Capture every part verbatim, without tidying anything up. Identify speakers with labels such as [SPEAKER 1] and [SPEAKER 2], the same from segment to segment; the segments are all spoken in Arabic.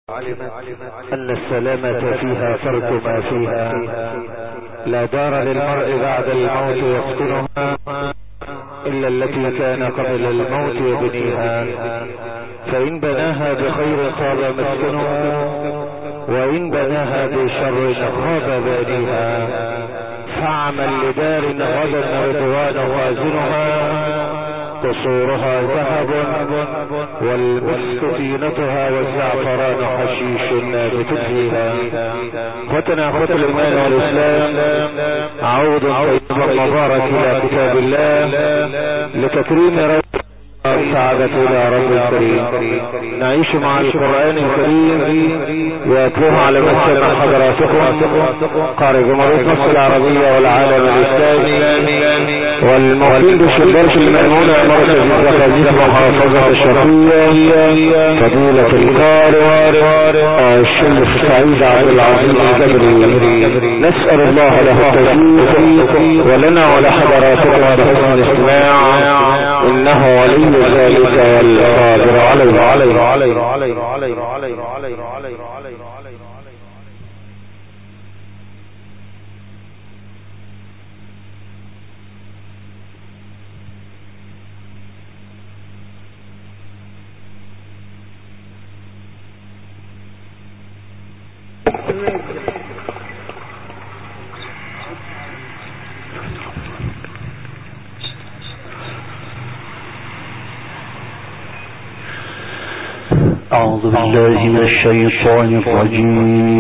[SPEAKER 1] أن السلامة فيها ترك ما فيها. لا دار للمرء بعد الموت يسكنها إلا التي كان قبل الموت يبنيها، فإن بناها بخير طاب مسكنه، وإن بناها بشر خاب بانيها. فاعمل لدار غدا رضوان خازنها، قصورها ذهب والمسك زينتها والزعفران حشيش بتدهيها. اخوتنا اخوة الايمان والاسلام، عود طيب مبارك الى كتاب الله لتكريم رب سعادة الى رب الكريم. نعيش مع القرآن الكريم ويتلوه على مسمع حضراتكم قارئ جمهورية مصر العربية والعالم الاسلامي والمقيم بشباك المأمونة مركز الزقازيق محافظة الشرقية، فضيلة القارئ الشيخ سعيد عبد العزيز الجبري. نسأل الله له التوفيق ولنا ولحضراتكم بحسن الاستماع، إنه ولي ذلك والقادر عليه عليه عليه عليه عليه عليه عليه عليه عليه.
[SPEAKER 2] أعوذ بالله من الشيطان الرجيم.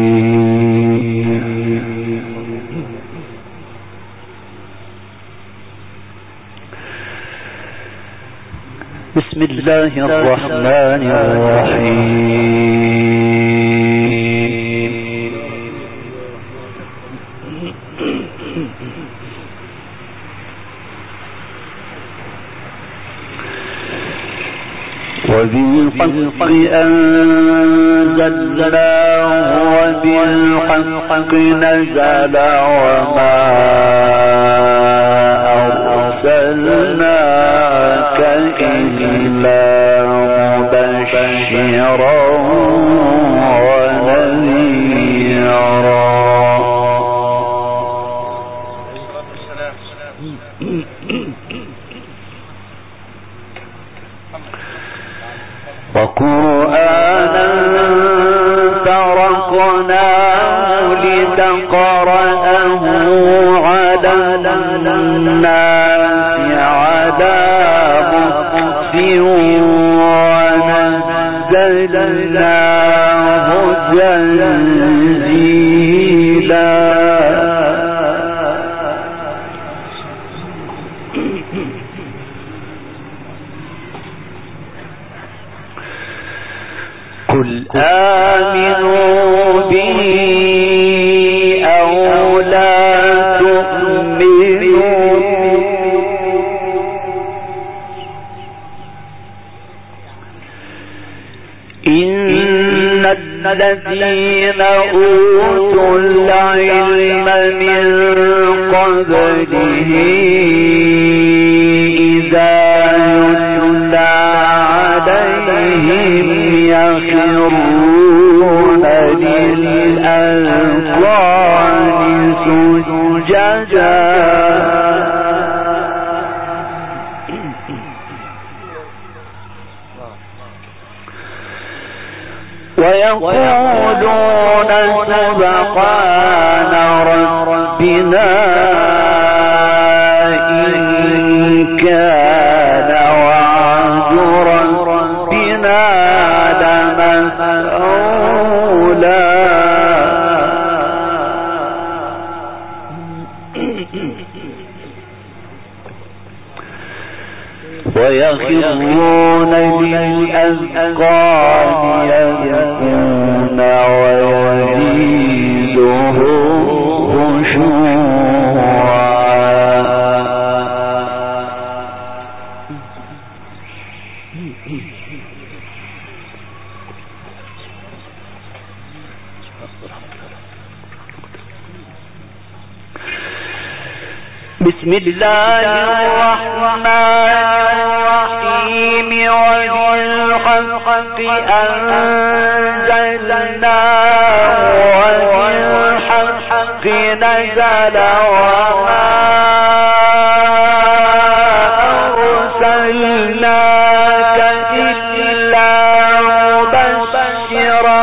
[SPEAKER 2] بسم الله الرحمن الرحيم. وبالحق أنزلناه وبالحق نزل وما أرسلناك إلا مبشرا ونذيرا. وقرآنا فرقناه لتقرأه على الناس على مكث ونزلناه تنزيلا. قل آمنوا به أو لا تؤمنوا، إن الذين أوتوا العلم من قبله إذا يتلى عليهم يخرون للأذقان سجدا ويقولون سبحان ربنا إن كان وعد ربنا لمفعولا. ويخرون للأذقان يبكون ويزيدهم خشوعا. بسم الله الرحمن الرحيم. الرحيم وبالحق أنزلنا وبالحق نزل وما أرسلناك إلا مبشرا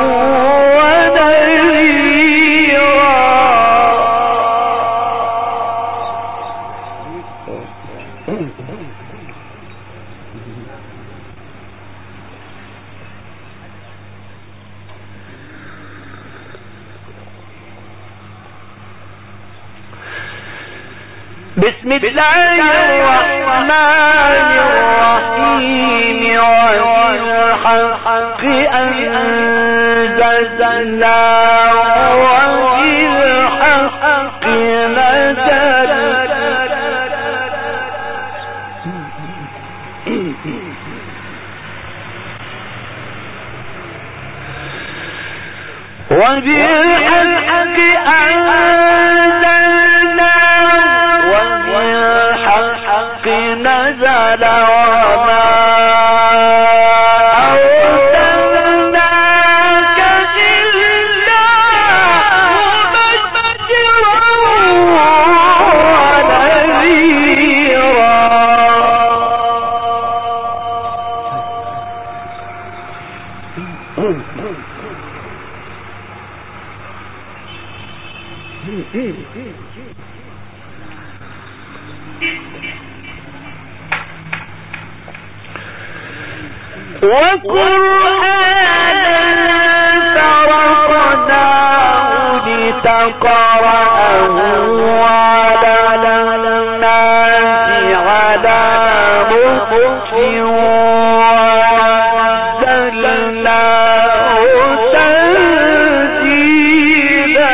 [SPEAKER 2] بسم الله الرحمن الرحيم وبالحق أنزلنا وبالحق نزل وبالحق أنزلنا وبالحق نزل وما أرسلناك إلا مبشرا ونذيرا وقرآنا فرقناه لتقرأه على الناس على مكث ونزلناه تنزيلا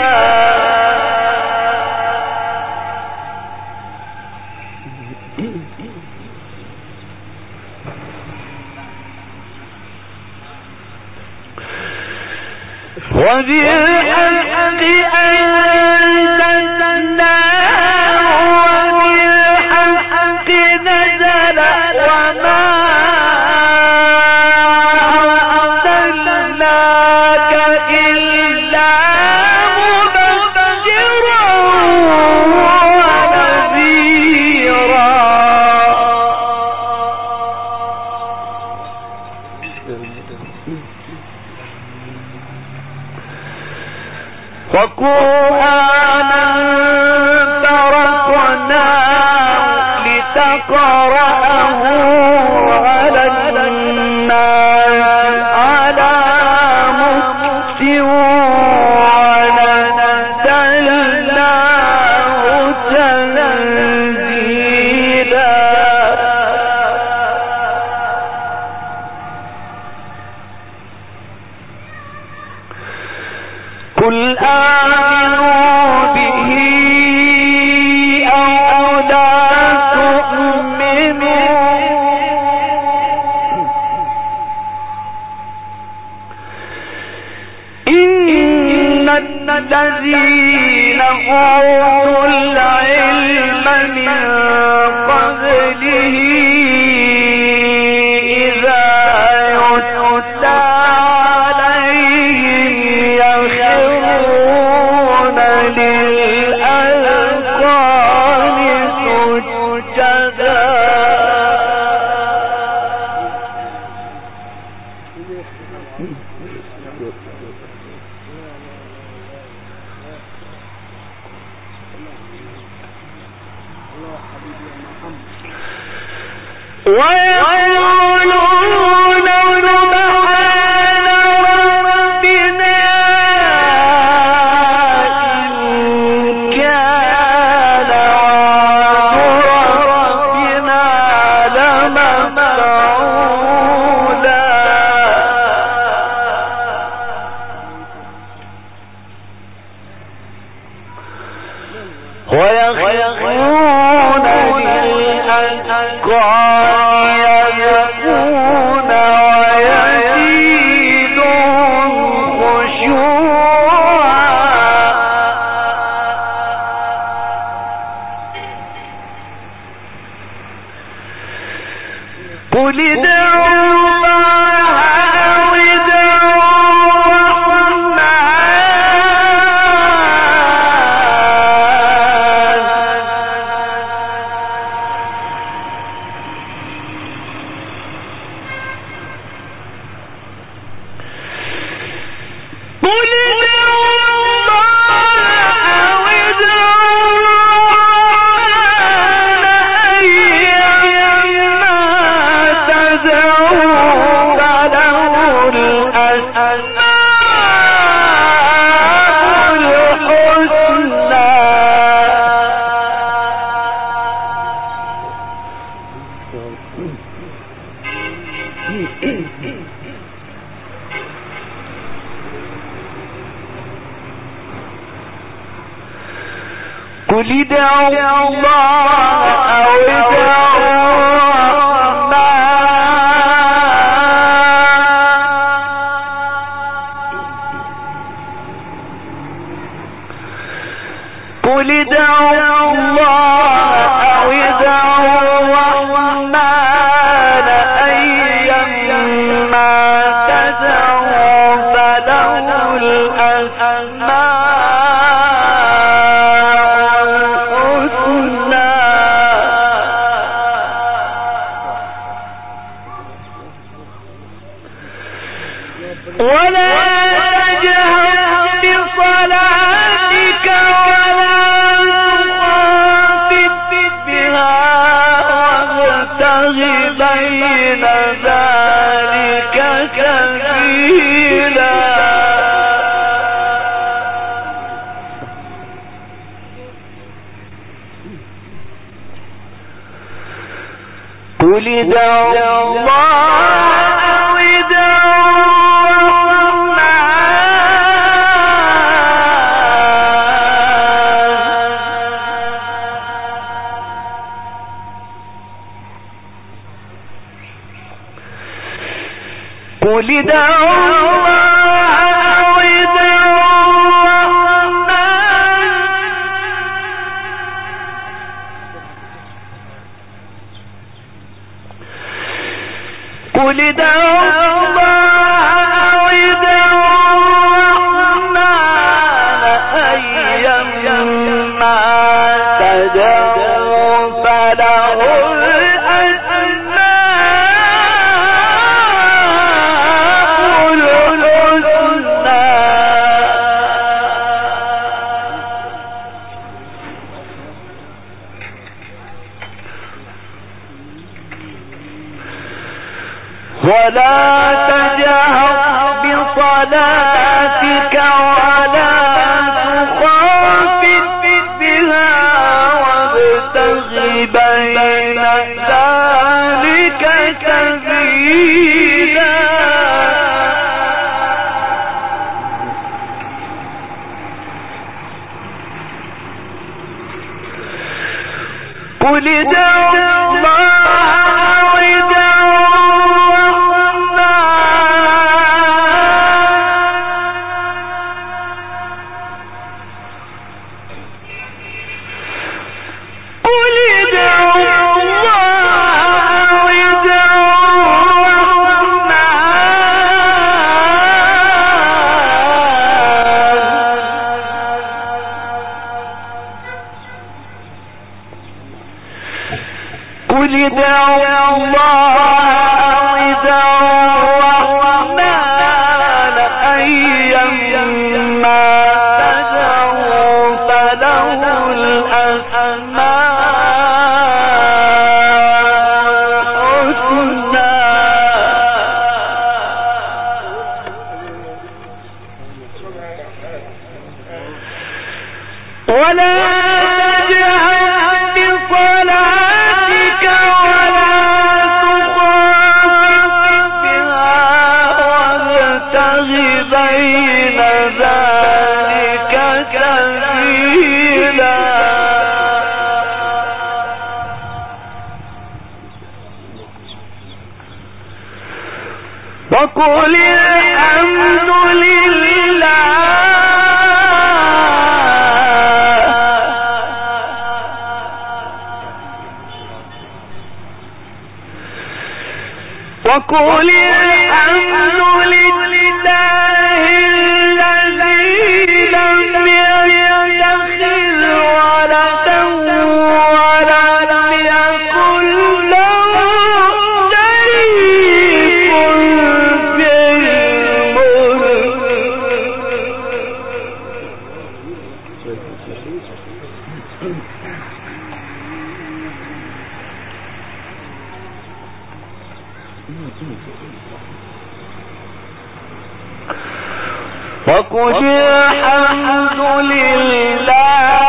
[SPEAKER 2] وبالحق أنزلنا وبالحق نزل وما أرسلناك إلا مبشرا ونذيرا وقرآنا فرقناه لتقرأه على الناس على مكث ونزلناه تنزيلا قل آمنوا به أو لا تؤمنوا إن الذين أوتوا العلم من قبله إذا يتلى عليهم يخرون للأذقان سجدا ويقولون سبحان ربنا إن كان وعد ربنا لمفعولا ويخرون للأذقان يبكون قل ادعوا الله أو قل ادعوا الله أو ادعوا الرحمن قل ادعوا قل ادعوا الله أو ادعوا الرحمن أيما تدعوا فله الأسماء الحسنى ولا تجهر بصلاتك ولا تخافت بها وابتغ بين ذلك سبيلا قل ادعوا قل ادعوا الله أو ادعوا الرحمن أيما تدعوا فله الأسماء الحسنى ولا وقل الحمد لله وقل الحمد لله الذي لم يتخذ ولدا ولم يكن له شريك في الملك وقل الحمد لله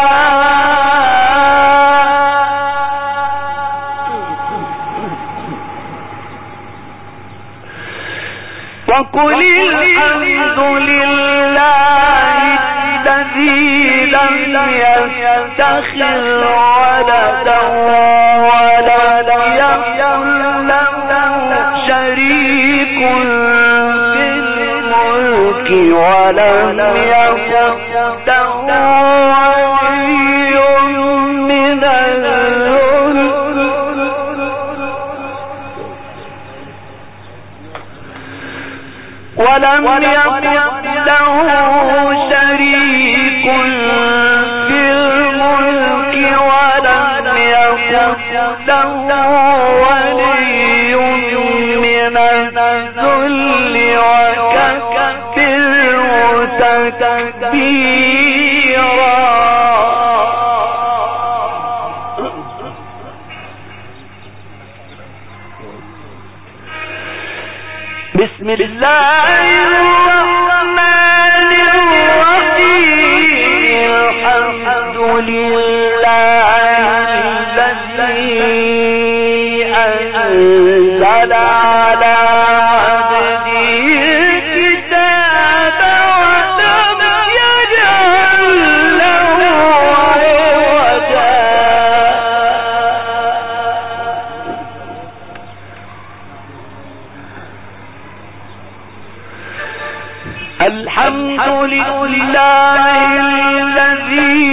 [SPEAKER 2] وقل الحمد لله الذي لم يتخذ ولدا ولم يكن له شريك في الملك ولم يكن له ولي من الذل ولم يكن له شريك في الملك ولم يكن له ولي من الذل وكبره تكبيرا. بسم الله الرحمن الرحيم. الحمد لله الذي أنزل على عبده الكتاب ولم يجعل له عوجا. الحمد لله الذي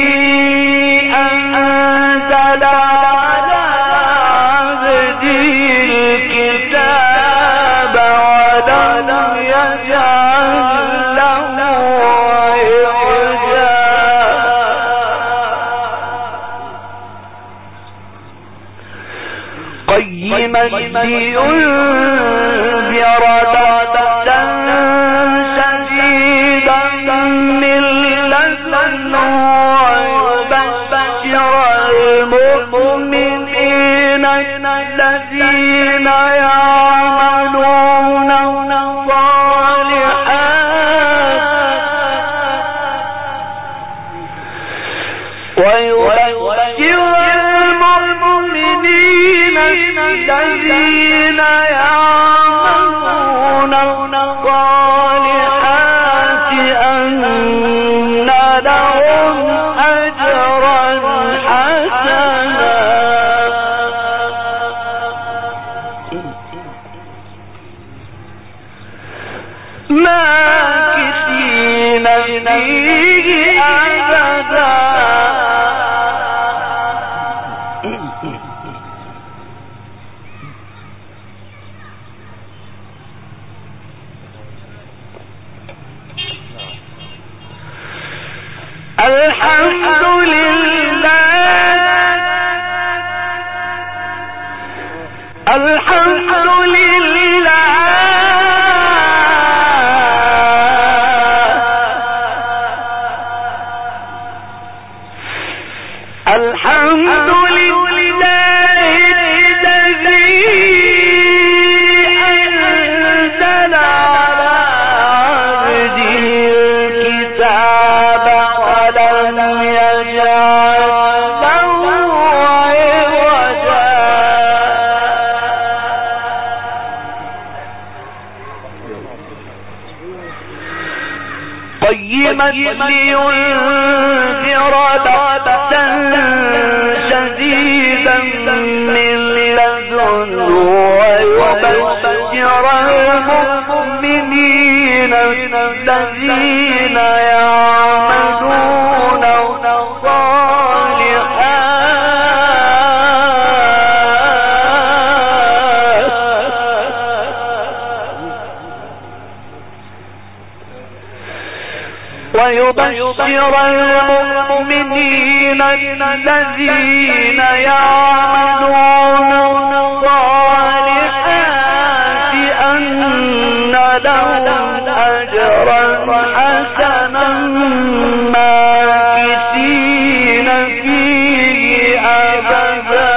[SPEAKER 2] أنزل على عبده الكتاب ولم يجعل له عوجا. قيما لينذر بأسا شديدا من لدنه ويبشر المؤمنين الذين يعملون الصالحات ويبشر المؤمنين الذين يعملون الصالحات أن لهم أجرا حسنا ماكثين فيه أبدا. الحمد لله الحمد لله الحمد لله الذي أنزل على عبده الكتاب ولم يجعل له عوجا. قيما لينذر بأسا شديدا من لدنه ويبشر المؤمنين الذين يعملون الصالحات ويبشر المؤمنين الذين يعملون الصالحات أن لهم أجرا حسنا ماكثين فيه أبدا.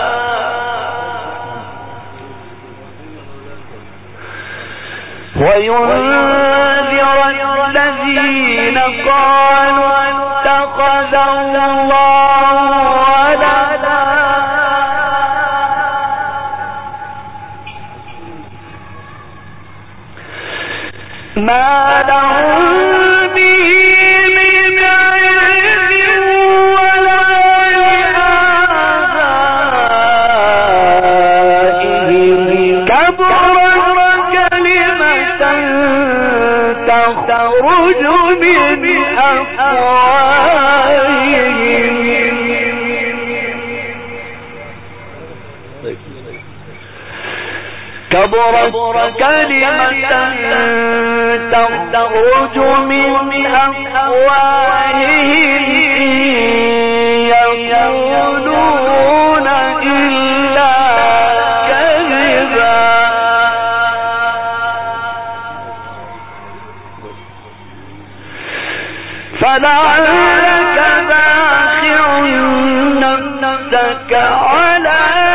[SPEAKER 2] ويبشر وينذر الذين قالوا اتخذ الله ولدا ما لهم به من علم ولا لآبائهم كبرت كلمة تخرج من أفواههم كبرت كلمة تخرج من أفواههم يقولون إلا كذبا فلعلك باخع نفسك على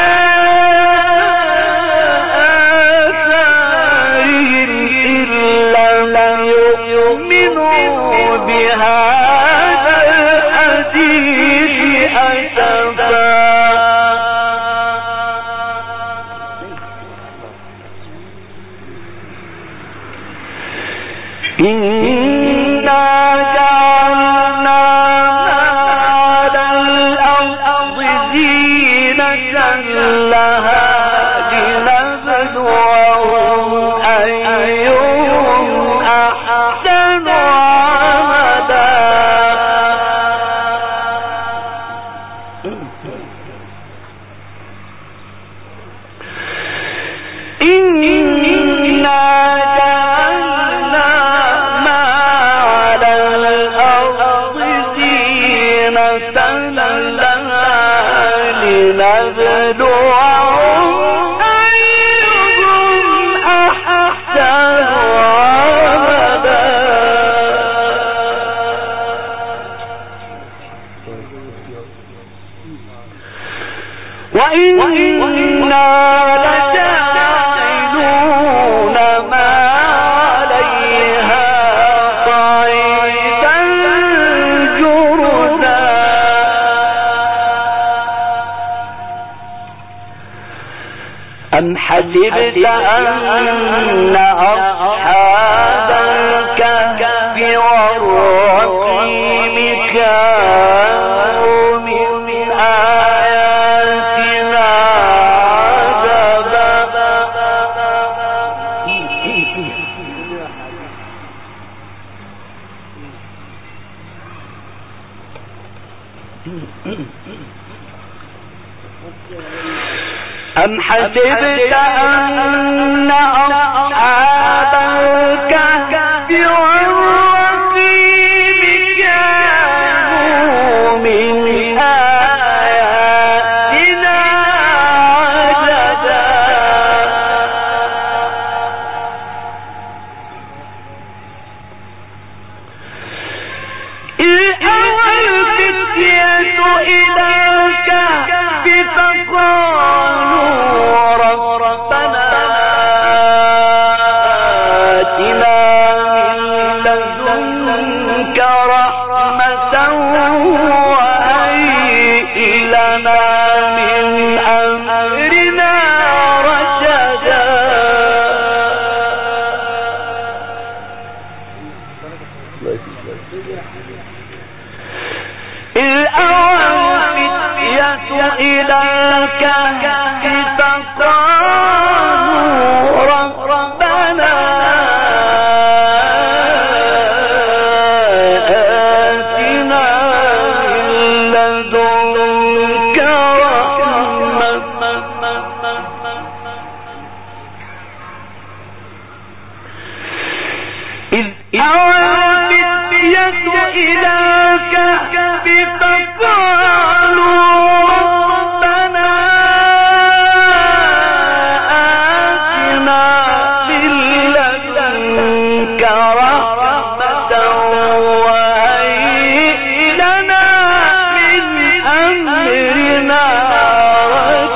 [SPEAKER 2] أم حسبت أن أصحاب الكهف والرقيم كانوا من آياتنا عجبا أم حسبت أن أصحاب الكهف والرقيم كانوا من آياتنا عجبا إذ أوى الفتية إلى الكهف فقالوا ربنا آتنا من لدنك رحمة وهيئ لنا من أمرنا رشدا إذ أوى الفتية إلى الكهف فقالوا ربنا آتنا من لدنك رحمة إذ أوى الفتية إلى الكهف فقالوا ربنا آتنا من لدنك رحمة وهيئ لنا من أمرنا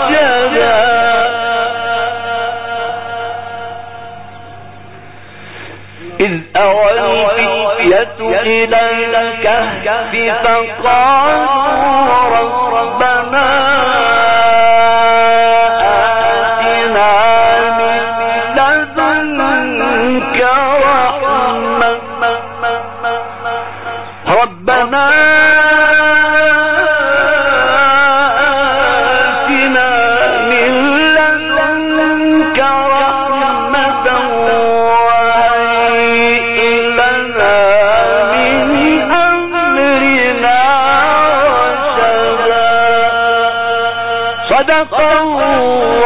[SPEAKER 2] رشدا إذ أوى الفتية إلى الكهف فقالوا ربنا آتنا من لدنك رحمة ربنا آتنا من لدنك رحمة وهيئ لنا من أمرنا رشدا صدق الله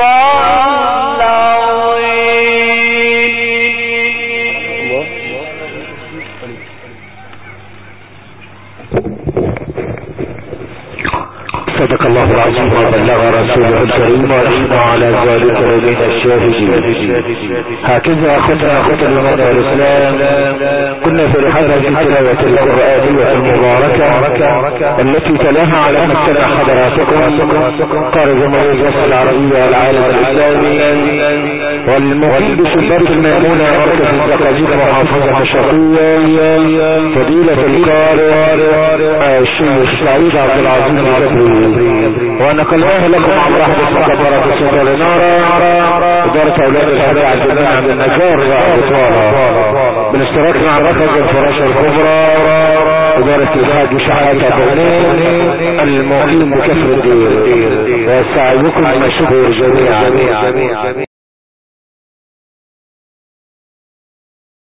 [SPEAKER 1] صدق الله العظيم وبلغ رسوله الكريم ونحن على ذلك من الشاهدين. هكذا اخذنا اخذ الايمان والاسلام كنا في رحلة التلاوة القرآنية المباركة التي تلاها على مكتبة حضراتكم قارئ جمهورية مصر العربية والعالم الاسلامي والمقيم بسلطة الميمونة مركز الزقازيق محافظة الشرقية فضيلة القارئ الشيخ سعيد عبد العزيز الزكري، ونقلناه لكم عن رحمة مكبرة السلطة لنارا إدارة أولاد الحديث عن جميع من النجار وأبطالها بالاشتراك مع ركز الفراشة الكبرى إدارة الحاج شحات أبغنين المقيم بكفر الدين، وسعيكم مشكور جميعا.